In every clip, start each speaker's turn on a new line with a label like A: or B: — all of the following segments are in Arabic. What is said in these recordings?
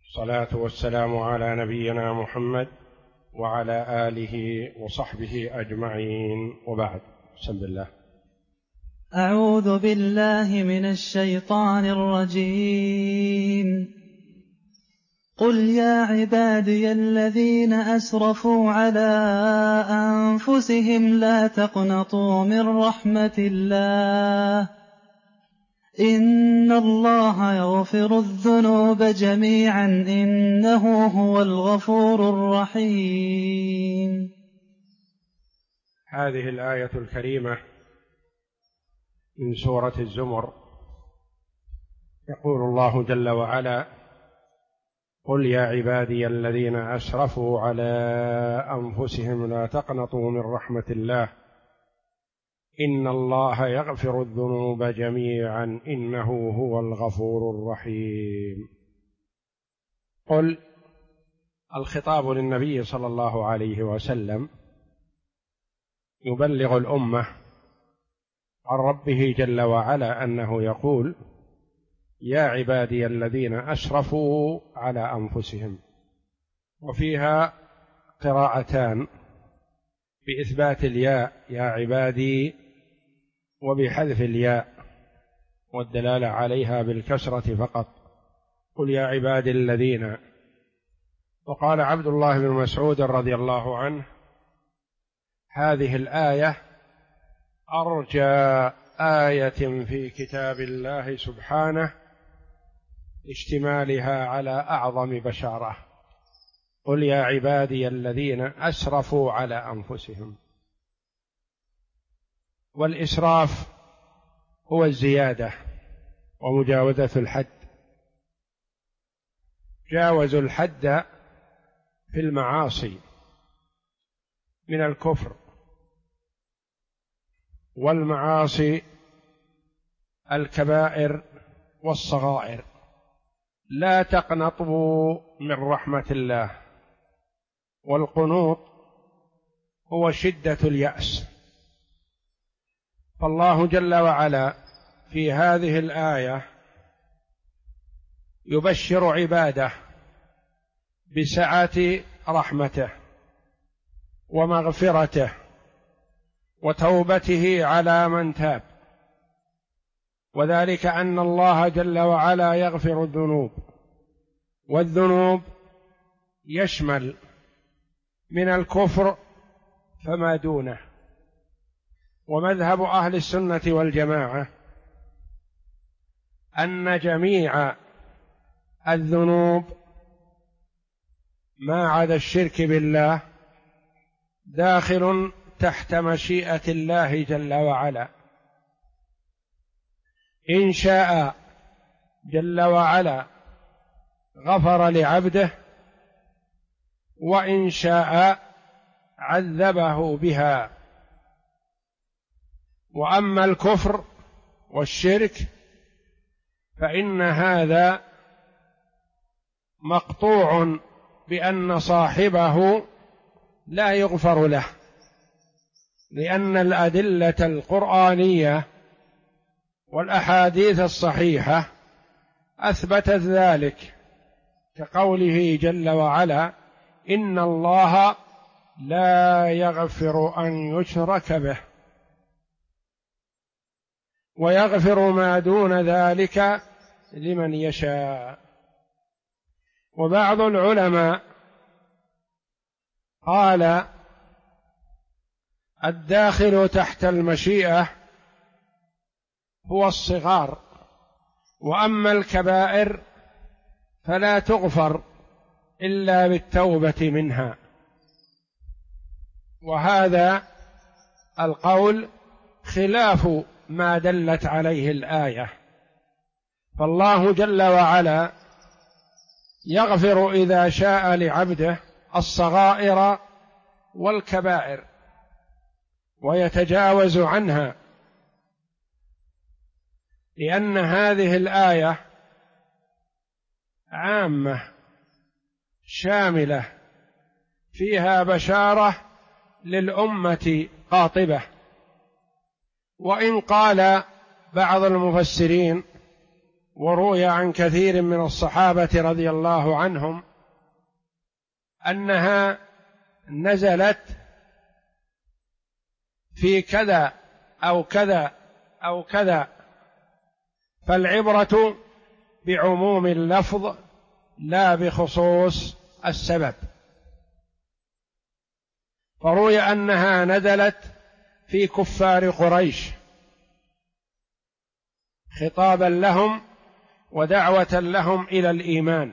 A: الصلاة والسلام على نبينا محمد وعلى آله وصحبه أجمعين، وبعد. بسم الله.
B: أعوذ بالله من الشيطان الرجيم. قل يا عبادي الذين أسرفوا على أنفسهم لا تقنطوا من رحمة الله إن الله يغفر الذنوب جميعا إنه هو الغفور الرحيم.
A: هذه الآية الكريمة من سورة الزمر، يقول الله جل وعلا: قل يا عبادي الذين أسرفوا على أنفسهم لا تقنطوا من رحمة الله إن الله يغفر الذنوب جميعا إنه هو الغفور الرحيم. قل، الخطاب للنبي صلى الله عليه وسلم يبلغ الأمة عن ربه جل وعلا أنه يقول: يا عبادي الذين أسرفوا على أنفسهم، وفيها قراءتان بإثبات الياء يا عبادي وبحذف الياء والدلالة عليها بالكسرة فقط. قل يا عبادي الذين. وقال عبد الله بن مسعود رضي الله عنه: هذه الآية أرجى آية في كتاب الله سبحانه اشتمالها على أعظم بشارة. قل يا عبادي الذين أسرفوا على أنفسهم. والإسراف هو الزيادة ومجاوزة الحد، جاوزوا الحد في المعاصي من الكفر والمعاصي الكبائر والصغائر. لا تقنطوا من رحمة الله، والقنوط هو شدة اليأس. فالله جل وعلا في هذه الآية يبشر عباده بسعة رحمته ومغفرته وتوبته على من تاب، وذلك أن الله جل وعلا يغفر الذنوب، والذنوب يشمل من الكفر فما دونه. ومذهب أهل السنة والجماعة أن جميع الذنوب ما عدا الشرك بالله داخل تحت مشيئة الله جل وعلا. إن شاء جل وعلا غفر لعبده، وإن شاء عذبه بها. وأما الكفر والشرك فإن هذا مقطوع بأن صاحبه لا يغفر له، لأن الأدلة القرآنية والأحاديث الصحيحة أثبتت ذلك، كقوله جل وعلا: إن الله لا يغفر أن يشرك به ويغفر ما دون ذلك لمن يشاء. وبعض العلماء قال: الداخل تحت المشيئة هو الصغار، وأما الكبائر فلا تغفر إلا بالتوبة منها. وهذا القول خلاف ما دلت عليه الآية. فالله جل وعلا يغفر إذا شاء لعبده الصغائر والكبائر ويتجاوز عنها، لأن هذه الآية عامة شاملة فيها بشارة للأمة قاطبة. وإن قال بعض المفسرين وروي عن كثير من الصحابة رضي الله عنهم أنها نزلت في كذا أو كذا أو كذا، فالعبرة بعموم اللفظ لا بخصوص السبب. فروي أنها نزلت في كفار قريش خطابا لهم ودعوة لهم إلى الإيمان،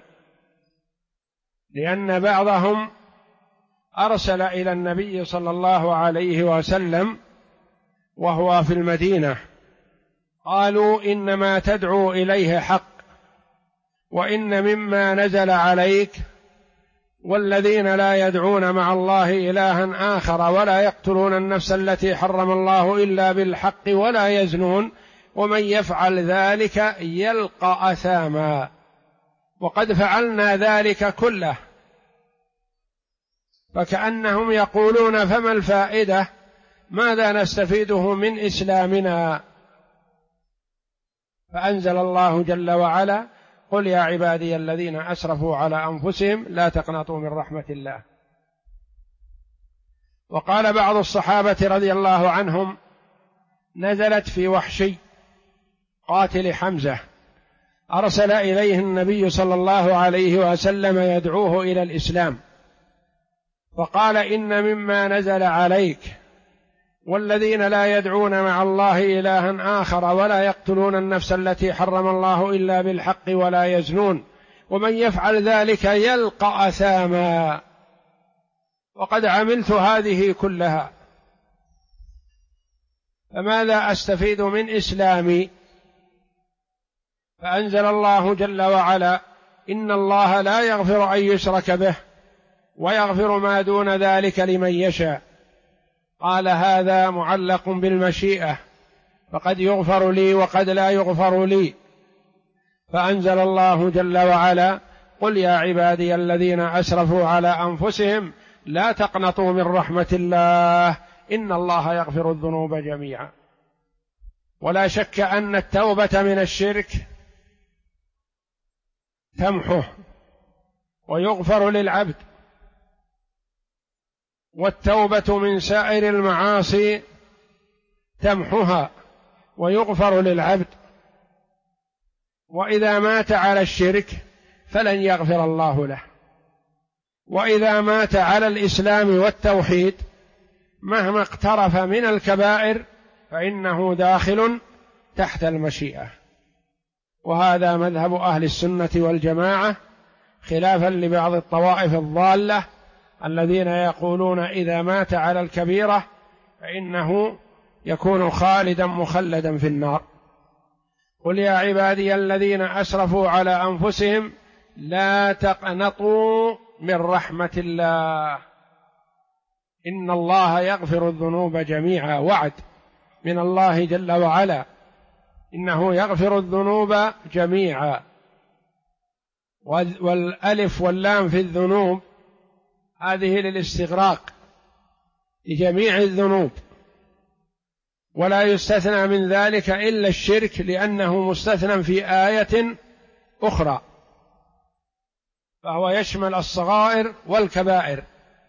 A: لأن بعضهم أرسل إلى النبي صلى الله عليه وسلم وهو في المدينة، قالوا إنما تدعو إليه حق، وإن مما نزل عليك والذين لا يدعون مع الله إلها آخر ولا يقتلون النفس التي حرم الله إلا بالحق ولا يزنون ومن يفعل ذلك يلقى أثاما، وقد فعلنا ذلك كله. فكأنهم يقولون فما الفائدة، ماذا نستفيده من إسلامنا؟ فأنزل الله جل وعلا: قل يا عبادي الذين أسرفوا على أنفسهم لا تقنطوا من رحمة الله. وقال بعض الصحابة رضي الله عنهم: نزلت في وحشي قاتل حمزة، أرسل إليه النبي صلى الله عليه وسلم يدعوه إلى الإسلام، فقال: إن مما نزل عليك والذين لا يدعون مع الله إلها آخر ولا يقتلون النفس التي حرم الله إلا بالحق ولا يزنون ومن يفعل ذلك يلقى أثاما، وقد عملت هذه كلها، فماذا أستفيد من إسلامي؟ فأنزل الله جل وعلا: إن الله لا يغفر أن يشرك به ويغفر ما دون ذلك لمن يشاء. قال: هذا معلق بالمشيئة، فقد يغفر لي وقد لا يغفر لي. فأنزل الله جل وعلا: قل يا عبادي الذين أسرفوا على أنفسهم لا تقنطوا من رحمة الله إن الله يغفر الذنوب جميعا. ولا شك أن التوبة من الشرك تمحه ويغفر للعبد، والتوبة من سائر المعاصي تمحها ويغفر للعبد، وإذا مات على الشرك فلن يغفر الله له، وإذا مات على الإسلام والتوحيد مهما اقترف من الكبائر فإنه داخل تحت المشيئة. وهذا مذهب أهل السنة والجماعة، خلافا لبعض الطوائف الضالة الذين يقولون إذا مات على الكبيرة فإنه يكون خالدا مخلدا في النار. قل يا عبادي الذين أسرفوا على أنفسهم لا تقنطوا من رحمة الله إن الله يغفر الذنوب جميعا، وعد من الله جل وعلا إنه يغفر الذنوب جميعا. والألف واللام في الذنوب هذه للاستغراق لجميع الذنوب، ولا يستثنى من ذلك إلا الشرك لأنه مستثنى في آية أخرى، فهو يشمل الصغائر والكبائر.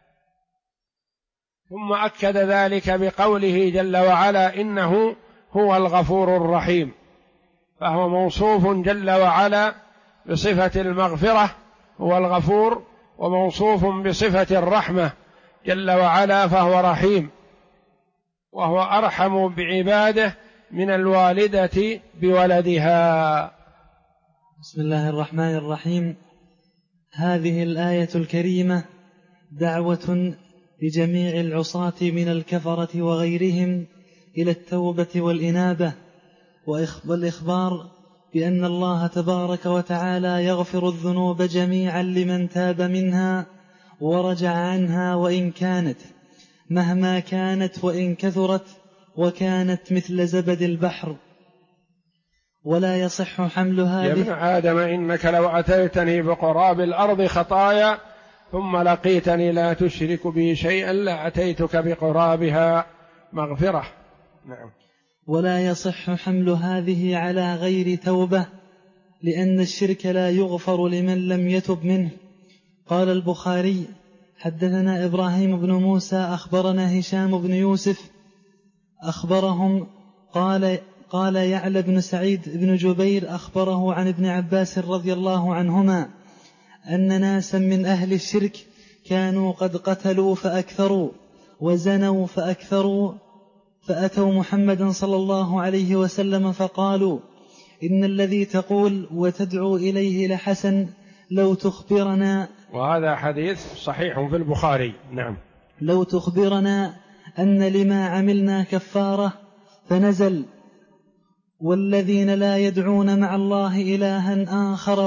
A: ثم أكد ذلك بقوله جل وعلا إنه هو الغفور الرحيم، فهو موصوف جل وعلا بصفة المغفرة هو الغفور، وموصوف بصفة الرحمة جل وعلا فهو رحيم، وهو أرحم بعباده من الوالدة بولدها.
B: بسم الله الرحمن الرحيم. هذه الآية الكريمة دعوة لجميع العصاة من الكفرة وغيرهم إلى التوبة والإنابة، والإخبار بأن الله تبارك وتعالى يغفر الذنوب جميعا لمن تاب منها ورجع عنها، وإن كانت مهما كانت وإن كثرت وكانت مثل زبد البحر، ولا يصح حملها
A: يا ابن آدم إنك لو أتيتني بقراب الأرض خطايا ثم لقيتني لا تشرك بي شيئا لأتيتك بقرابها مغفرة. نعم.
B: ولا يصح حمل هذه على غير توبة، لأن الشرك لا يغفر لمن لم يتب منه. قال البخاري: حدثنا إبراهيم بن موسى أخبرنا هشام بن يوسف أخبرهم قال يعلى بن سعيد بن جبير أخبره عن ابن عباس رضي الله عنهما أن ناسا من أهل الشرك كانوا قد قتلوا فأكثروا وزنوا فأكثروا، فأتوا محمدا صلى الله عليه وسلم فقالوا: إن الذي تقول وتدعو إليه لحسن، لو تخبرنا.
A: وهذا حديث صحيح في البخاري. نعم.
B: لو تخبرنا أن لما عملنا كفارة. فنزل: والذين لا يدعون مع الله إلها آخر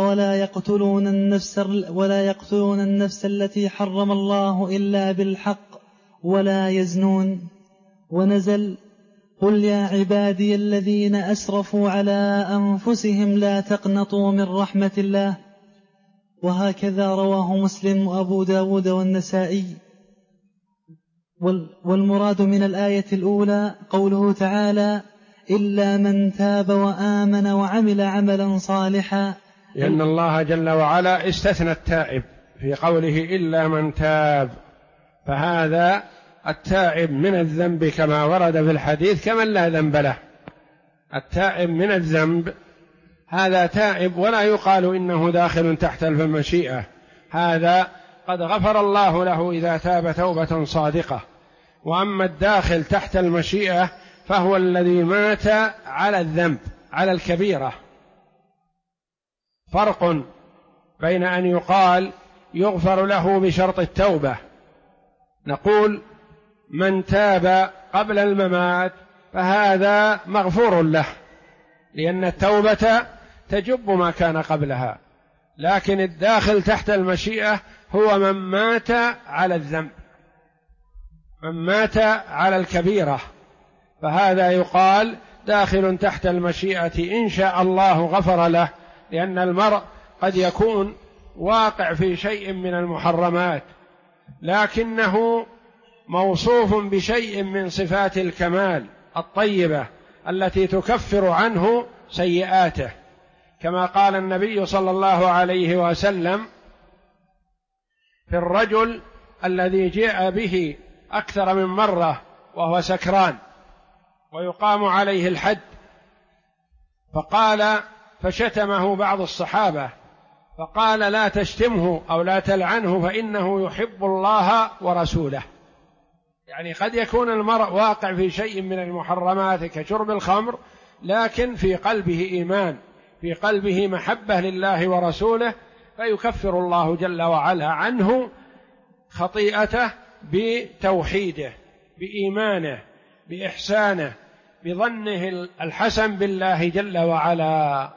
B: ولا يقتلون النفس التي حرم الله إلا بالحق ولا يزنون. ونزل: قل يا عبادي الذين أسرفوا على أنفسهم لا تقنطوا من رحمة الله. وهكذا رواه مسلم وأبو داود والنسائي. والمراد من الآية الأولى قوله تعالى: إلا من تاب وآمن وعمل عملا صالحا،
A: لأن الله جل وعلا استثنى التائب في قوله إلا من تاب، فهذا التائب من الذنب كما ورد في الحديث كمن لا ذنب له. التائب من الذنب هذا تائب ولا يقال إنه داخل تحت المشيئة، هذا قد غفر الله له إذا تاب توبة صادقة. وأما الداخل تحت المشيئة فهو الذي مات على الذنب، على الكبيرة. فرق بين أن يقال يغفر له بشرط التوبة، نقول من تاب قبل الممات فهذا مغفور له، لأن التوبة تجب ما كان قبلها. لكن الداخل تحت المشيئة هو من مات على الذنب، من مات على الكبيرة، فهذا يقال داخل تحت المشيئة إن شاء الله غفر له، لأن المرء قد يكون واقع في شيء من المحرمات لكنه موصوف بشيء من صفات الكمال الطيبة التي تكفر عنه سيئاته، كما قال النبي صلى الله عليه وسلم في الرجل الذي جاء به أكثر من مرة وهو سكران ويقام عليه الحد، فشتمه بعض الصحابة فقال: لا تشتمه أو لا تلعنه فإنه يحب الله ورسوله. يعني قد يكون المرء واقع في شيء من المحرمات كشرب الخمر، لكن في قلبه إيمان، في قلبه محبة لله ورسوله، فيكفر الله جل وعلا عنه خطيئته بتوحيده، بإيمانه، بإحسانه، بظنه الحسن بالله جل وعلا.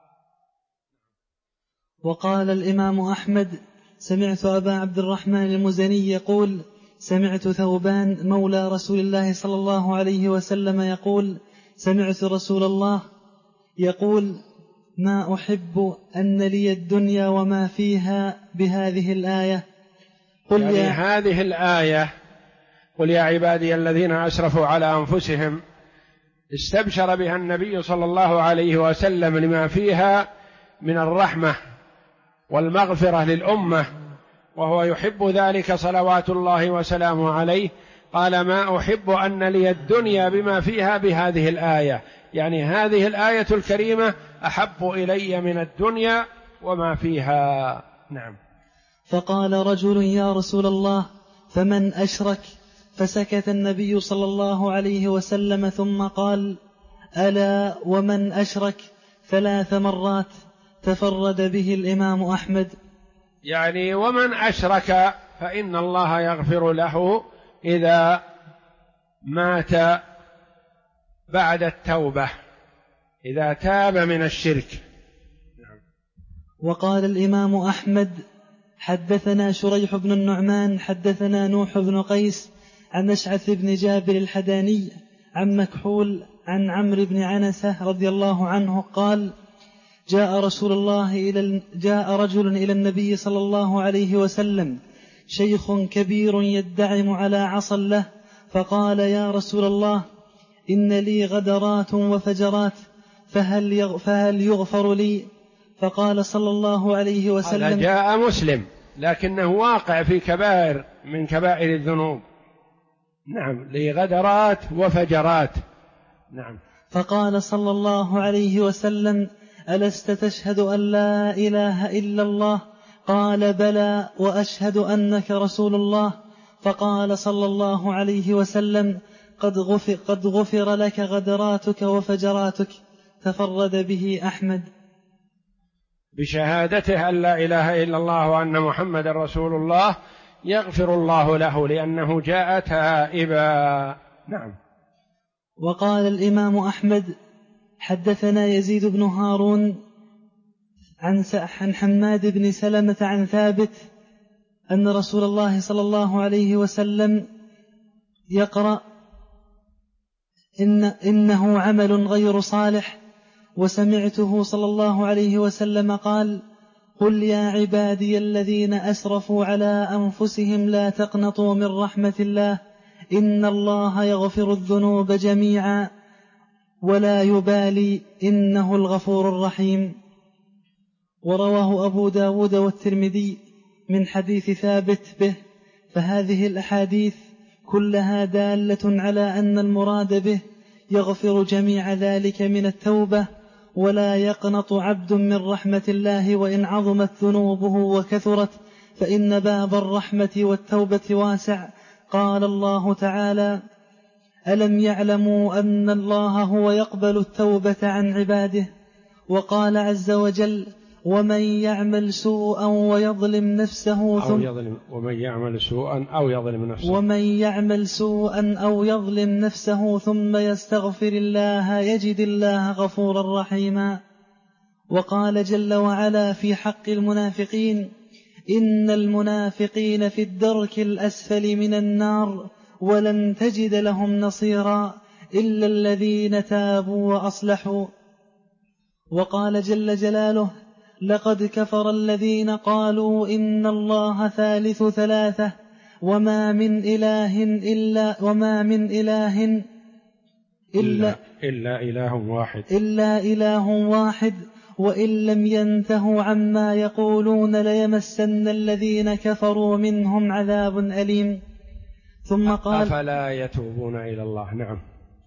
B: وقال الإمام أحمد: سمعت أبا عبد الرحمن المزني يقول: سمعت ثوبان مولى رسول الله صلى الله عليه وسلم يقول: سمعت رسول الله يقول: ما أحب أن لي الدنيا وما فيها بهذه الآية.
A: هذه الآية قل يا عبادي الذين أسرفوا على أنفسهم استبشر بها النبي صلى الله عليه وسلم لما فيها من الرحمة والمغفرة للأمة، وهو يحب ذلك صلوات الله وسلامه عليه. قال: ما أحب أن لي الدنيا بما فيها بهذه الآية، يعني هذه الآية الكريمة أحب إلي من الدنيا وما فيها. نعم.
B: فقال رجل: يا رسول الله، فمن أشرك؟ فسكت النبي صلى الله عليه وسلم ثم قال: ألا ومن أشرك 3 مرات. تفرد به الإمام أحمد.
A: يعني ومن أشرك فإن الله يغفر له إذا مات بعد التوبة، إذا تاب من الشرك.
B: وقال الإمام أحمد: حدثنا شريح بن النعمان حدثنا نوح بن قيس عن أشعث بن جابر الحداني عن مكحول عن عمرو بن عنسة رضي الله عنه قال: جاء رجل إلى النبي صلى الله عليه وسلم، شيخ كبير يدعم على عصا له، فقال: يا رسول الله، إن لي غدرات وفجرات، فهل يغفر لي؟ فقال صلى الله عليه وسلم:
A: هذا جاء مسلم لكنه واقع في كبائر من كبائر الذنوب. نعم، لغدرات وفجرات. نعم.
B: فقال صلى الله عليه وسلم: ألست تشهد أن لا إله إلا الله؟ قال: بلى، وأشهد أنك رسول الله. فقال صلى الله عليه وسلم: قد غفر لك غدراتك وفجراتك. تفرد به أحمد.
A: بشهادته أن لا إله إلا الله وأن محمد رسول الله يغفر الله له لأنه جاء تائبا. نعم.
B: وقال الإمام أحمد: حدثنا يزيد بن هارون عن حماد بن سلمة عن ثابت أن رسول الله صلى الله عليه وسلم يقرأ: إنه عمل غير صالح. وسمعته صلى الله عليه وسلم قال: قل يا عبادي الذين أسرفوا على أنفسهم لا تقنطوا من رحمة الله إن الله يغفر الذنوب جميعا ولا يبالي إنه الغفور الرحيم. ورواه أبو داود والترمذي من حديث ثابت به. فهذه الأحاديث كلها دالة على أن المراد به يغفر جميع ذلك من التوبة، ولا يقنط عبد من رحمة الله وإن عظمت ذنوبه وكثرت، فإن باب الرحمة والتوبة واسع. قال الله تعالى: ألم يعلموا أن الله هو يقبل التوبة عن عباده. وقال عز وجل: ومن يعمل سوءا ويظلم نفسه ومن يعمل سوءا أو يظلم نفسه ثم يستغفر الله يجد الله غفورا رحيما. وقال جل وعلا في حق المنافقين: إن المنافقين في الدرك الأسفل من النار ولن تجد لهم نصيرا إلا الذين تابوا وأصلحوا. وقال جل جلاله: لقد كفر الذين قالوا إن الله ثالث ثلاثة وما من إله إلا إله واحد وإن لم ينتهوا عما يقولون ليمسن الذين كفروا منهم عذاب أليم. ثم قال:
A: أفلا يتوبون إلى الله. نعم.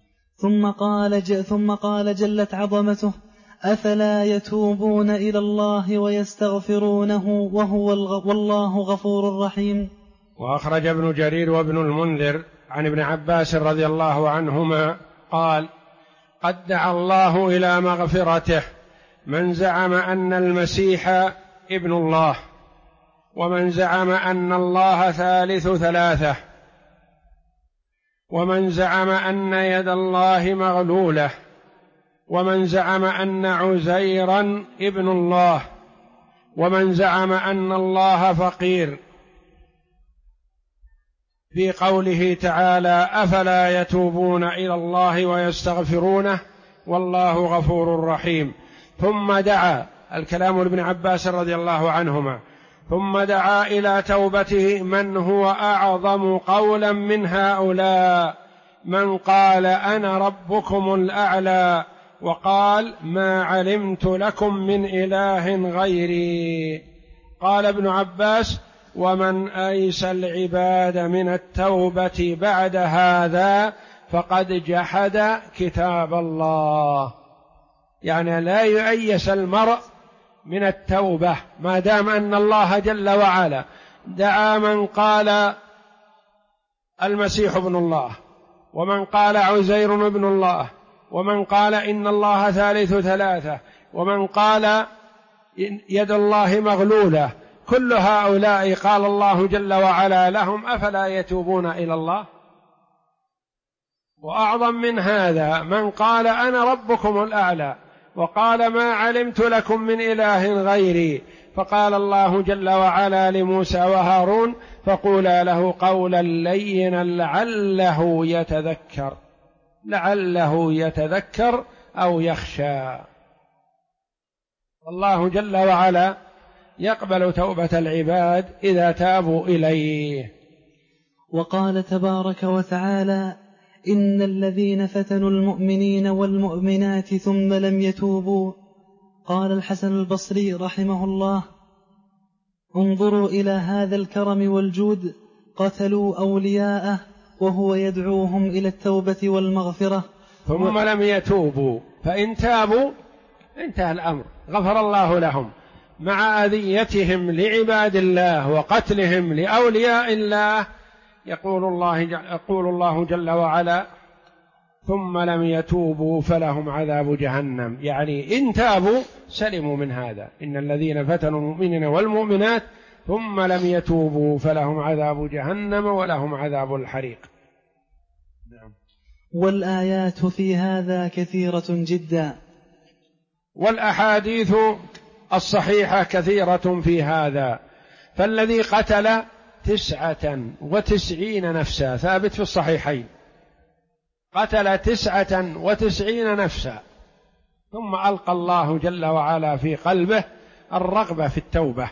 B: ثم قال جلت عظمته: أفلا يتوبون إلى الله ويستغفرونه والله غفور رحيم.
A: وأخرج ابن جرير وابن المنذر عن ابن عباس رضي الله عنهما قال: قد دعا الله إلى مغفرته من زعم أن المسيح ابن الله، ومن زعم أن الله ثالث ثلاثة، ومن زعم أن يد الله مغلولة، ومن زعم أن عزيرا ابن الله، ومن زعم أن الله فقير، في قوله تعالى: أفلا يتوبون إلى الله ويستغفرونه والله غفور رحيم. ثم دعا، الكلام لابن عباس رضي الله عنهما، ثم دعا إلى توبته من هو أعظم قولا من هؤلاء، من قال أنا ربكم الأعلى وقال ما علمت لكم من إله غيري. قال ابن عباس: ومن أيس العباد من التوبة بعد هذا فقد جحد كتاب الله. يعني لا يؤيس المرء من التوبة ما دام أن الله جل وعلا دعا من قال المسيح ابن الله، ومن قال عزير ابن الله، ومن قال إن الله ثالث ثلاثة، ومن قال يد الله مغلولة، كل هؤلاء قال الله جل وعلا لهم: أفلا يتوبون إلى الله؟ وأعظم من هذا من قال أنا ربكم الأعلى وقال ما علمت لكم من إله غيري، فقال الله جل وعلا لموسى وهارون: فقولا له قولا لينا لعله يتذكر أو يخشى. الله جل وعلا يقبل توبة العباد إذا تابوا إليه.
B: وقال تبارك وتعالى: إن الذين فتنوا المؤمنين والمؤمنات ثم لم يتوبوا قال الحسن البصري رحمه الله: انظروا إلى هذا الكرم والجود، قتلوا أولياءه وهو يدعوهم إلى التوبة والمغفرة
A: ثم لم يتوبوا، فإن تابوا انتهى الأمر، غفر الله لهم، مع أذيتهم لعباد الله وقتلهم لأولياء الله. يقول الله جل وعلا: ثم لم يتوبوا فلهم عذاب جهنم، يعني إن تابوا سلموا من هذا. إن الذين فتنوا المؤمنين والمؤمنات ثم لم يتوبوا فلهم عذاب جهنم ولهم عذاب الحريق. نعم.
B: والآيات في هذا كثيرة جدا،
A: والأحاديث الصحيحة كثيرة في هذا. فالذي قتل 99 نفسا، ثابت في الصحيحين، قتل 99 نفسا، ثم ألقى الله جل وعلا في قلبه الرغبة في التوبة،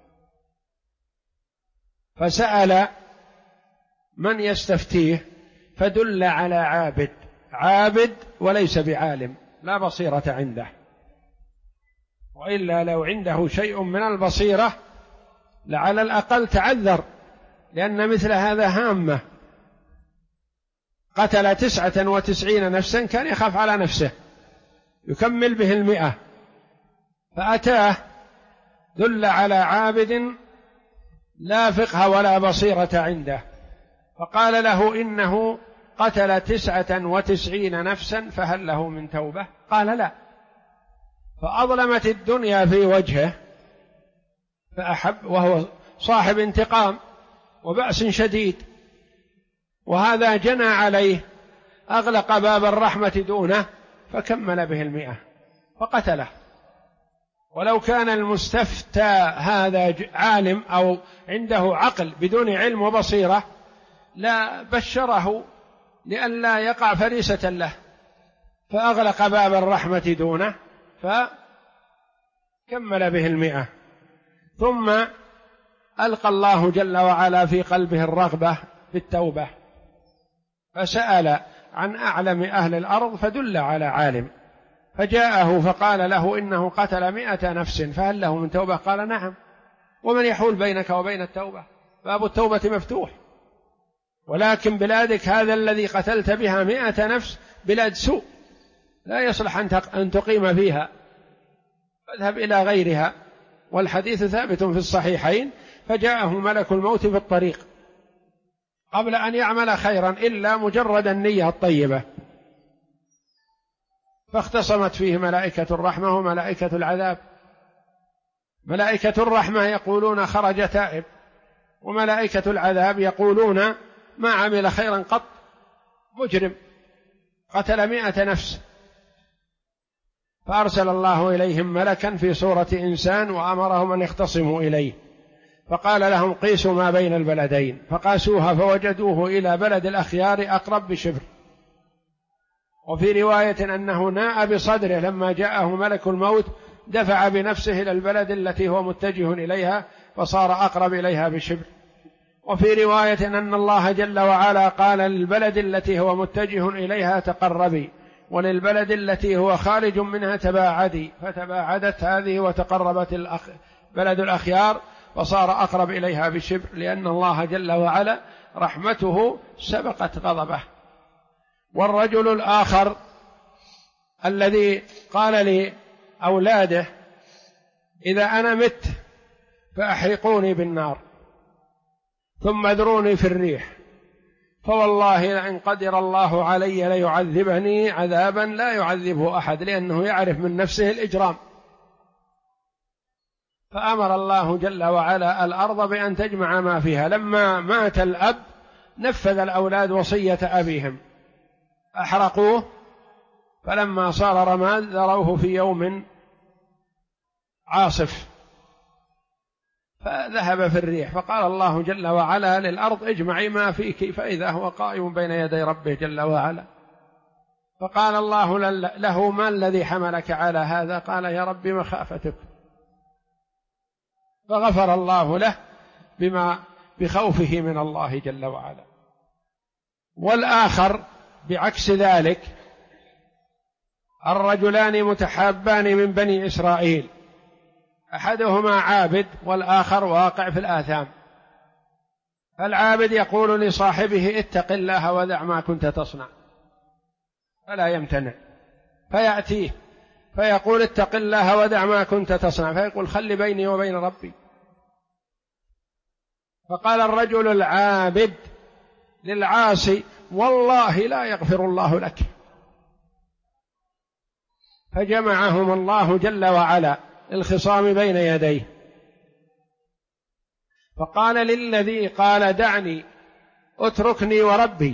A: فسأل من يستفتيه، فدل على عابد وليس بعالم، لا بصيرة عنده، وإلا لو عنده شيء من البصيرة لعلى الأقل تعذر، لأن مثل هذا هامة. قتل 99 نفسا، كان يخاف على نفسه يكمل به 100، فأتاه دل على عابد لا فقه ولا بصيرة عنده، فقال له إنه قتل 99 نفسا فهل له من توبة؟ قال لا، فأظلمت الدنيا في وجهه، فأحب، وهو صاحب انتقام وبأس شديد، وهذا جنى عليه، أغلق باب الرحمة دونه، فكمل به 100 فقتله. ولو كان المستفتى هذا عالم أو عنده عقل بدون علم وبصيرة لا بشره لئلا يقع فريسة له، فأغلق باب الرحمة دونه فكمل به 100. ثم ألقى الله جل وعلا في قلبه الرغبة في التوبة، فسأل عن أعلم أهل الأرض فدل على عالم، فجاءه فقال له إنه قتل 100 نفس فهل له من توبة؟ قال نعم. ومن يحول بينك وبين التوبة؟ باب التوبة مفتوح، ولكن بلادك هذا الذي قتلت بها 100 نفس بلاد سوء، لا يصلح أن تقيم فيها، فاذهب إلى غيرها. والحديث ثابت في الصحيحين: فجاءه ملك الموت في الطريق قبل أن يعمل خيرا إلا مجرد النية الطيبة، فاختصمت فيه ملائكة الرحمة وملائكة العذاب. ملائكة الرحمة يقولون خرج تائب، وملائكة العذاب يقولون ما عمل خيرا قط، مجرم قتل 100 نفس. فأرسل الله إليهم ملكا في صورة إنسان وأمرهم أن يختصموا إليه، فقال لهم قيسوا ما بين البلدين، فقاسوها فوجدوه إلى بلد الأخيار أقرب بشبر. وفي رواية أنه ناء بصدره لما جاءه ملك الموت، دفع بنفسه إلى البلد التي هو متجه إليها فصار أقرب إليها بشبر. وفي رواية أن الله جل وعلا قال للبلد التي هو متجه إليها تقربي، وللبلد التي هو خارج منها تباعدي، فتباعدت هذه وتقربت بلد الأخيار وصار أقرب إليها بشبر، لأن الله جل وعلا رحمته سبقت غضبه. والرجل الآخر الذي قال لأولاده إذا أنا مت فأحرقوني بالنار ثم اذروني في الريح، فوالله لئن قدر الله علي ليعذبني عذابا لا يعذبه أحد، لأنه يعرف من نفسه الإجرام. فأمر الله جل وعلا الأرض بأن تجمع ما فيها. لما مات الأب نفذ الأولاد وصية أبيهم، أحرقوه، فلما صار رماد ذروه في يوم عاصف فذهب في الريح، فقال الله جل وعلا للأرض اجمعي ما فيك، فإذا هو قائم بين يدي ربه جل وعلا. فقال الله له ما الذي حملك على هذا؟ قال يا رب مخافتك، فغفر الله له بخوفه من الله جل وعلا. والآخر بعكس ذلك الرجلان متحابان من بني إسرائيل، أحدهما عابد والآخر واقع في الآثام، فالعابد يقول لصاحبه اتق الله ودع ما كنت تصنع، فلا يمتنع، فيأتيه فيقول اتق الله ودع ما كنت تصنع، فيقول خلي بيني وبين ربي. فقال الرجل العابد للعاصي والله لا يغفر الله لك، فجمعهم الله جل وعلا الخصام بين يديه، فقال للذي قال دعني اتركني وربي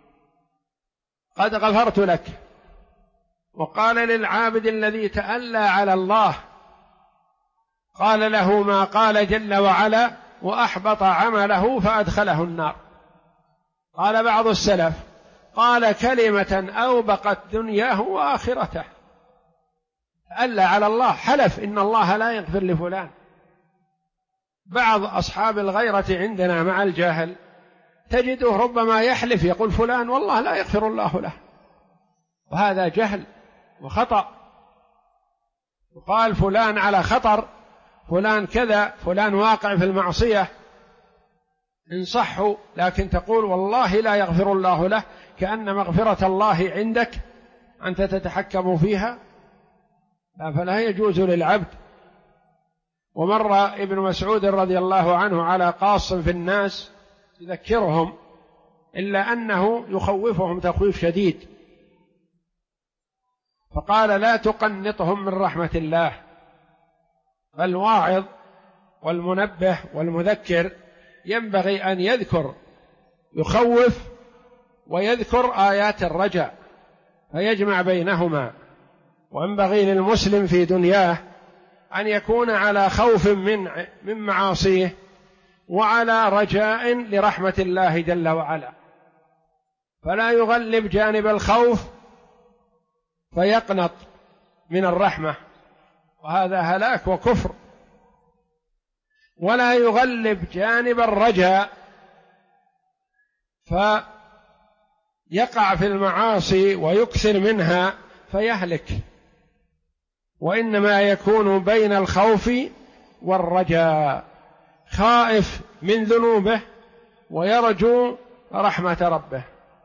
A: قد غفرت لك، وقال للعابد الذي تألى على الله قال له ما قال جل وعلا وأحبط عمله فأدخله النار. قال بعض السلف قال كلمة أوبقت دنياه وآخرته، تألى على الله، حلف إن الله لا يغفر لفلان. بعض أصحاب الغيرة عندنا مع الجاهل تجده ربما يحلف يقول فلان والله لا يغفر الله له، وهذا جهل وخطأ. وقال فلان على خطر، فلان كذا، فلان واقع في المعصية، إن صحوا، لكن تقول والله لا يغفر الله له كأن مغفرة الله عندك أنت تتحكم فيها، فلا يجوز للعبد. ومر ابن مسعود رضي الله عنه على قاص في الناس يذكرهم، إلا أنه يخوفهم تخويف شديد، فقال لا تقنطهم من رحمة الله، فالواعظ والمنبه والمذكر ينبغي أن يذكر، يخوف ويذكر آيات الرجاء فيجمع بينهما. وينبغي للمسلم في دنياه أن يكون على خوف من معاصيه وعلى رجاء لرحمة الله جل وعلا، فلا يغلب جانب الخوف فيقنط من الرحمة، وهذا هلاك وكفر، ولا يغلب جانب الرجاء فيقع في المعاصي ويكثر منها فيهلك، وإنما يكون بين الخوف والرجاء، خائف من ذنوبه ويرجو رحمة ربه.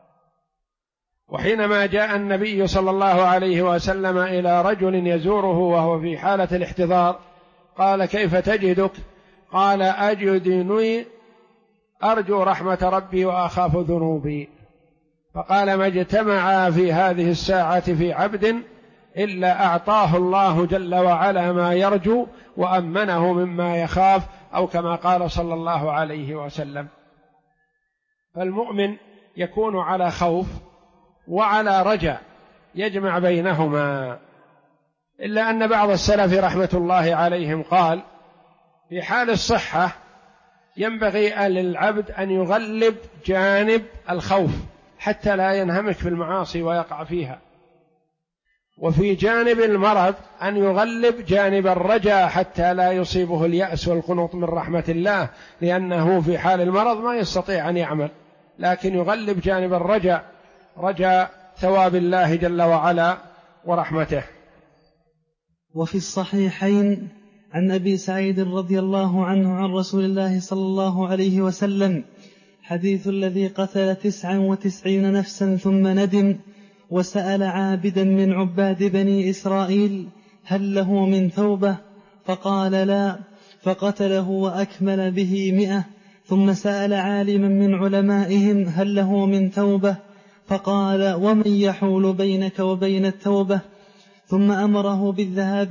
A: وحينما جاء النبي صلى الله عليه وسلم إلى رجل يزوره وهو في حالة الاحتضار قال كيف تجدك؟ قال أجدني أرجو رحمة ربي وأخاف ذنوبي. فقال ما اجتمعا في هذه الساعة في عبد إلا أعطاه الله جل وعلا ما يرجو وأمنه مما يخاف، أو كما قال صلى الله عليه وسلم. فالمؤمن يكون على خوف وعلى رجاء يجمع بينهما، إلا أن بعض السلف رحمة الله عليهم قال في حال الصحة ينبغي للعبد أن يغلب جانب الخوف حتى لا ينهمك في المعاصي ويقع فيها، وفي جانب المرض أن يغلب جانب الرجاء حتى لا يصيبه اليأس والقنوط من رحمة الله، لأنه في حال المرض ما يستطيع أن يعمل، لكن يغلب جانب الرجاء، رجاء ثواب الله جل وعلا ورحمته.
B: وفي الصحيحين عن أبي سعيد رضي الله عنه عن رسول الله صلى الله عليه وسلم حديث الذي قتل 99 نفسا ثم ندم وسأل عابدا من عباد بني إسرائيل هل له من توبة؟ فقال لا، فقتله وأكمل به 100. ثم سأل عالما من علمائهم هل له من توبة؟ فقال ومن يحول بينك وبين التوبة؟ ثم أمره بالذهاب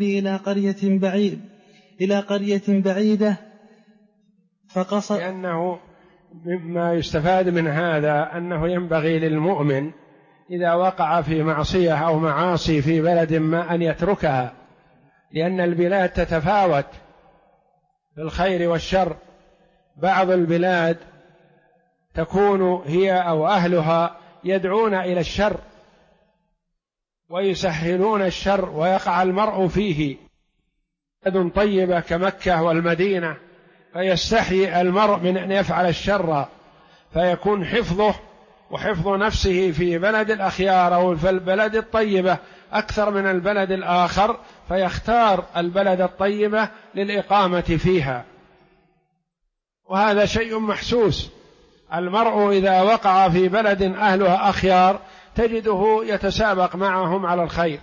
B: إلى قرية بعيدة فقصد.
A: لأنه مما يستفاد من هذا أنه ينبغي للمؤمن إذا وقع في معصية أو معاصي في بلد ما أن يتركها، لأن البلاد تتفاوت في الخير والشر. بعض البلاد تكون هي أو أهلها يدعون إلى الشر ويسهلون الشر ويقع المرء فيه، بلد طيبة كمكة والمدينة فيستحي المرء من أن يفعل الشر، فيكون حفظه وحفظ نفسه في بلد الأخيار أو في البلد الطيبة أكثر من البلد الآخر، فيختار البلد الطيبة للإقامة فيها، وهذا شيء محسوس. المرء إذا وقع في بلد أهلها أخيار تجده يتسابق معهم على الخير،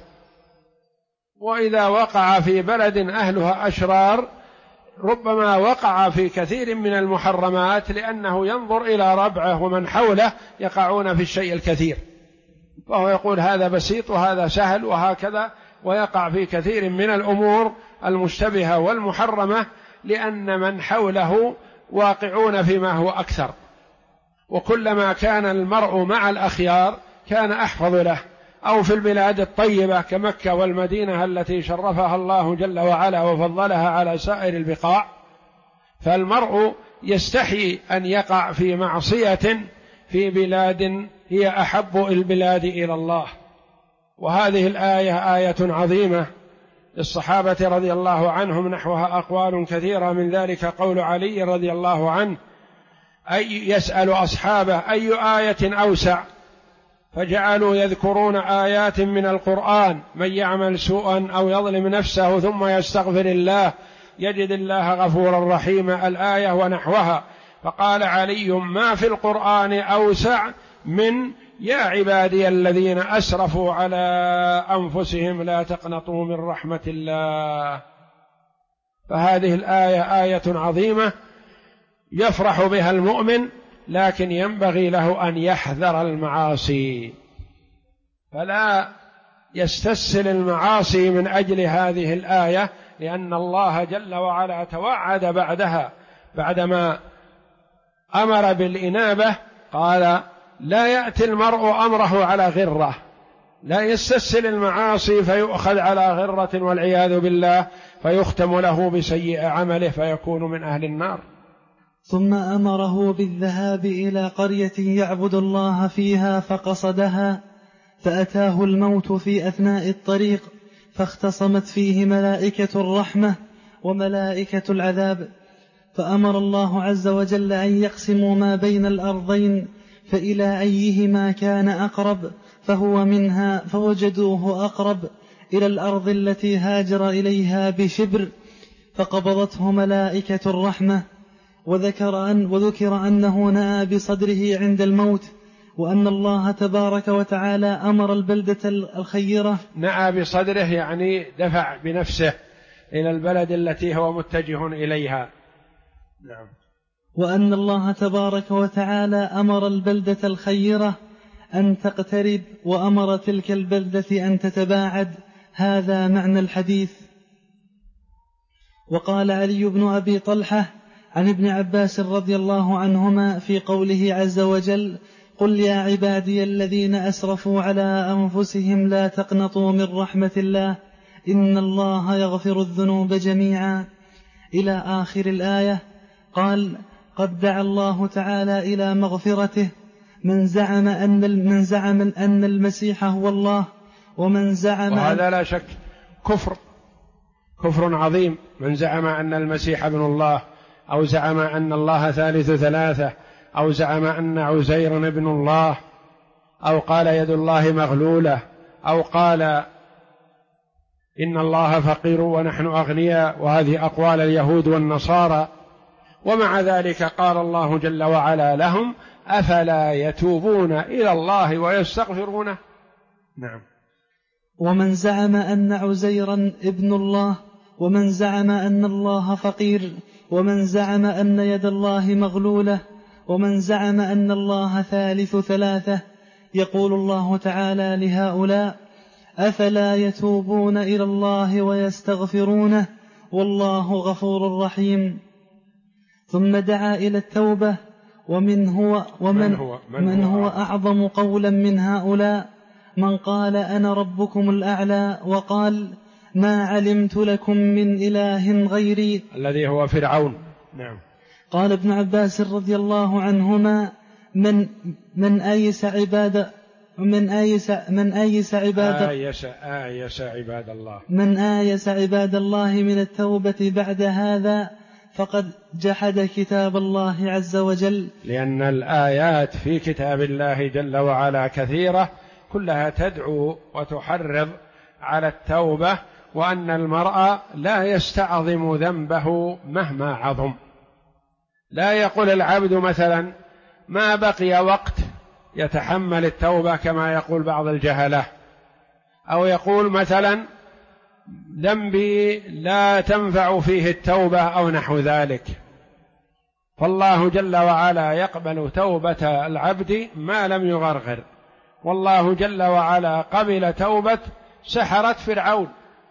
A: وإذا وقع في بلد أهلها أشرار ربما وقع في كثير من المحرمات، لأنه ينظر إلى ربعه ومن حوله يقعون في الشيء الكثير، فهو يقول هذا بسيط وهذا سهل وهكذا، ويقع في كثير من الأمور المشتبهة والمحرمة، لأن من حوله واقعون فيما هو أكثر. وكلما كان المرء مع الأخيار كان أحفظ له، أو في البلاد الطيبة كمكة والمدينة التي شرفها الله جل وعلا وفضلها على سائر البقاع، فالمرء يستحي أن يقع في معصية في بلاد هي أحب البلاد إلى الله. وهذه الآية آية عظيمة للصحابة رضي الله عنهم، نحوها أقوال كثيرة، من ذلك قول علي رضي الله عنه يسأل أصحابه أي آية أوسع، فجعلوا يذكرون آيات من القرآن: من يعمل سوءا أو يظلم نفسه ثم يستغفر الله يجد الله غفورا رحيما، الآية ونحوها. فقال علي: ما في القرآن أوسع من يا عبادي الذين أسرفوا على أنفسهم لا تقنطوا من رحمة الله. فهذه الآية آية عظيمة يفرح بها المؤمن، لكن ينبغي له أن يحذر المعاصي، فلا يستسهل المعاصي من أجل هذه الآية، لأن الله جل وعلا توعد بعدها بعدما أمر بالإنابة قال: لا يأتي المرء أمره على غرة، لا يستسهل المعاصي فيؤخذ على غرة والعياذ بالله، فيختم له بسيء عمله فيكون من أهل النار.
B: ثم أمره بالذهاب إلى قرية يعبد الله فيها فقصدها، فأتاه الموت في أثناء الطريق، فاختصمت فيه ملائكة الرحمة وملائكة العذاب، فأمر الله عز وجل أن يقسموا ما بين الأرضين، فإلى أيهما كان أقرب فهو منها، فوجدوه أقرب إلى الأرض التي هاجر إليها بشبر، فقبضته ملائكة الرحمة. وذكر أنه نأى بصدره عند الموت، وأن الله تبارك وتعالى أمر البلدة الخيرة.
A: نأى بصدره يعني دفع بنفسه إلى البلد التي هو متجه إليها. نعم.
B: وأن الله تبارك وتعالى أمر البلدة الخيرة أن تقترب، وأمر تلك البلدة أن تتباعد. هذا معنى الحديث. وقال علي بن أبي طلحة عن ابن عباس رضي الله عنهما في قوله عز وجل: قل يا عبادي الذين أسرفوا على أنفسهم لا تقنطوا من رحمة الله إن الله يغفر الذنوب جميعا، إلى آخر الآية. قال: قد دعا الله تعالى إلى مغفرته من زعم أن المسيح هو الله، ومن زعم،
A: وهذا لا شك كفر عظيم، من زعم أن المسيح ابن الله، أو زعم أن الله ثالث ثلاثة، أو زعم أن عزير ابن الله، أو قال يد الله مغلولة، أو قال إن الله فقير ونحن أغنياء، وهذه أقوال اليهود والنصارى. ومع ذلك قال الله جل وعلا لهم: أفلا يتوبون إلى الله ويستغفرونه. نعم.
B: ومن زعم أن عزيرا ابن الله، ومن زعم أن الله فقير، ومن زعم أن يد الله مغلولة، ومن زعم أن الله ثالث ثلاثة، يقول الله تعالى لهؤلاء: أفلا يتوبون إلى الله ويستغفرونه والله غفور رحيم. ثم دعا إلى التوبة. من هو أعظم قولا من هؤلاء من قال أنا ربكم الأعلى، وقال: ما علمت لكم من إله غيري،
A: الذي هو فرعون. نعم.
B: قال ابن عباس رضي الله عنهما: من آيس عباد الله من التوبة بعد هذا فقد جحد كتاب الله عز وجل.
A: لأن الآيات في كتاب الله جل وعلا كثيرة، كلها تدعو وتحرض على التوبة، وأن المرء لا يستعظم ذنبه مهما عظم. لا يقول العبد مثلا ما بقي وقت يتحمل التوبة كما يقول بعض الجهلة، أو يقول مثلا ذنبي لا تنفع فيه التوبة أو نحو ذلك. فالله جل وعلا يقبل توبة العبد ما لم يغرغر. والله جل وعلا قبل توبة سحرة فرعون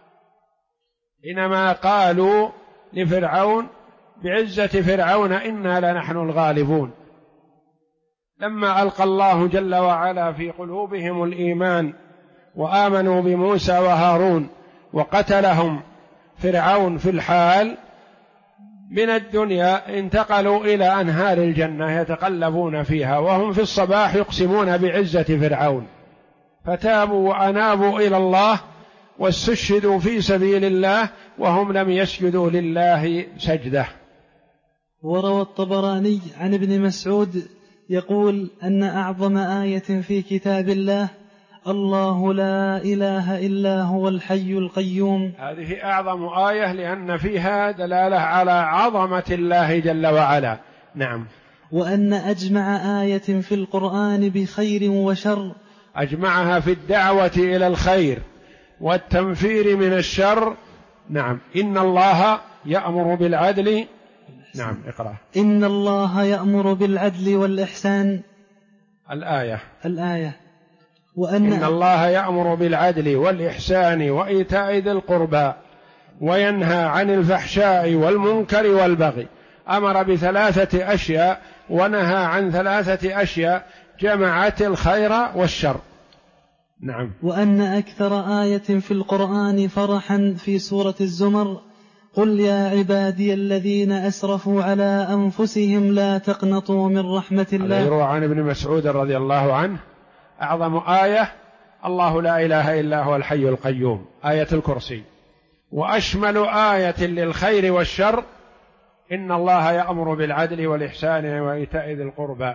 A: حينما قالوا لفرعون بعزة فرعون إنا لنحن الغالبون، لما ألقى الله جل وعلا في قلوبهم الإيمان وآمنوا بموسى وهارون وقتلهم فرعون في الحال من الدنيا، انتقلوا إلى أنهار الجنة يتقلبون فيها وهم في الصباح يقسمون بعزة فرعون، فتابوا وأنابوا إلى الله واستشهدوا في سبيل الله وهم لم يسجدوا لله سجدة.
B: وروى الطبراني عن ابن مسعود يقول أن أعظم آية في كتاب الله الله لا إله إلا هو الحي القيوم.
A: هذه أعظم آية لأن فيها دلالة على عظمة الله جل وعلا. نعم.
B: وأن أجمع آية في القرآن بخير وشر،
A: أجمعها في الدعوة إلى الخير والتنفير من الشر. نعم. إن الله يأمر بالعدل. نعم اقرأ.
B: إن الله يأمر بالعدل والإحسان. الآية.
A: إن الله يأمر بالعدل والإحسان وإيتاء ذي القربى وينهى عن الفحشاء والمنكر والبغي. أمر بثلاثة أشياء ونهى عن ثلاثة أشياء جمعت الخير والشر. نعم.
B: وأن أكثر آية في القرآن فرحا في سورة الزمر قل يا عبادي الذين أسرفوا على أنفسهم لا تقنطوا من رحمة الله.
A: يروى عن ابن مسعود رضي الله عنه أعظم آية الله لا إله إلا هو الحي القيوم، آية الكرسي. وأشمل آية للخير والشر إن الله يأمر بالعدل والإحسان وإيتاء ذي القربى.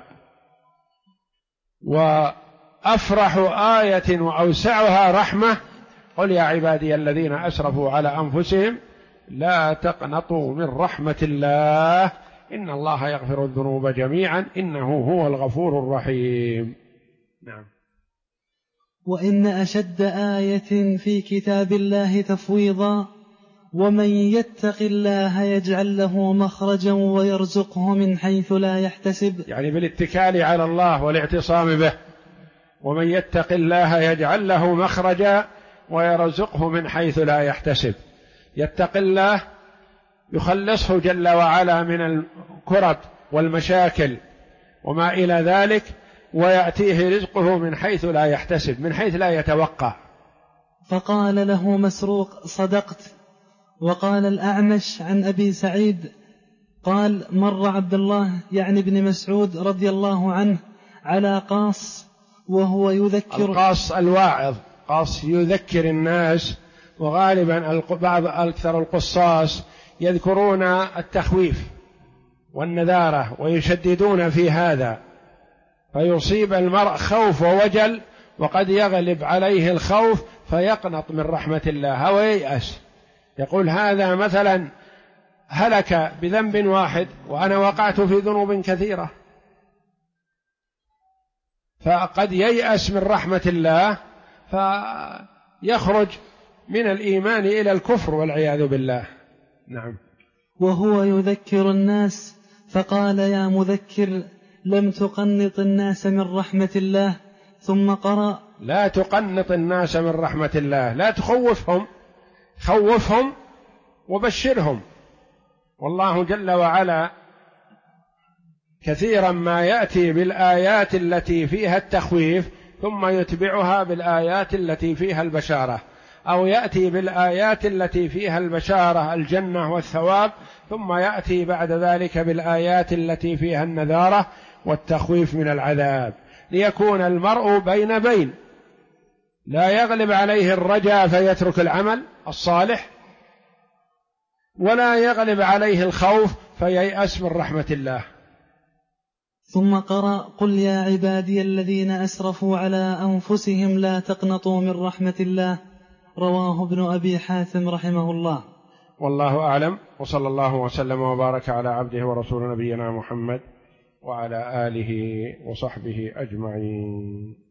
A: وأفرح آية وأوسعها رحمة قل يا عبادي الذين أسرفوا على أنفسهم لا تقنطوا من رحمة الله إن الله يغفر الذنوب جميعا إنه هو الغفور الرحيم. نعم.
B: وإن أشد آية في كتاب الله تفويضا ومن يتق الله يجعل له مخرجا ويرزقه من حيث لا يحتسب،
A: يعني بالاتكال على الله والاعتصام به. ومن يتق الله يجعل له مخرجا ويرزقه من حيث لا يحتسب. يتق الله يخلصه جل وعلا من الكرب والمشاكل وما إلى ذلك، ويأتيه رزقه من حيث لا يحتسب، من حيث لا يتوقع.
B: فقال له مسروق صدقت. وقال الأعمش عن أبي سعيد قال مر عبد الله يعني ابن مسعود رضي الله عنه على قاص وهو يذكر.
A: القاص الواعظ، قاص يذكر الناس، وغالبا أكثر القصاص يذكرون التخويف والنذارة ويشددون في هذا، فيصيب المرء خوف ووجل وقد يغلب عليه الخوف فيقنط من رحمة الله وييأس، يقول هذا مثلا هلك بذنب واحد وأنا وقعت في ذنوب كثيرة، فقد ييأس من رحمة الله فيخرج من الإيمان إلى الكفر والعياذ بالله. نعم.
B: وهو يذكر الناس فقال يا مذكر لم تقنط الناس من رحمة الله، ثم قرأ
A: لا تقنط الناس من رحمة الله، لا تخوفهم، خوفهم وبشرهم. والله جل وعلا كثيرا ما يأتي بالآيات التي فيها التخويف ثم يتبعها بالآيات التي فيها البشارة، أو يأتي بالآيات التي فيها البشارة الجنة والثواب ثم يأتي بعد ذلك بالآيات التي فيها النذارة والتخويف من العذاب، ليكون المرء بين بين، لا يغلب عليه الرجاء فيترك العمل الصالح، ولا يغلب عليه الخوف فييأس من رحمة الله.
B: ثم قرأ قل يا عبادي الذين أسرفوا على أنفسهم لا تقنطوا من رحمة الله، رواه ابن أبي حاتم رحمه الله.
A: والله أعلم، وصلى الله وسلم وبارك على عبده ورسول نبينا محمد وعلى آله وصحبه أجمعين.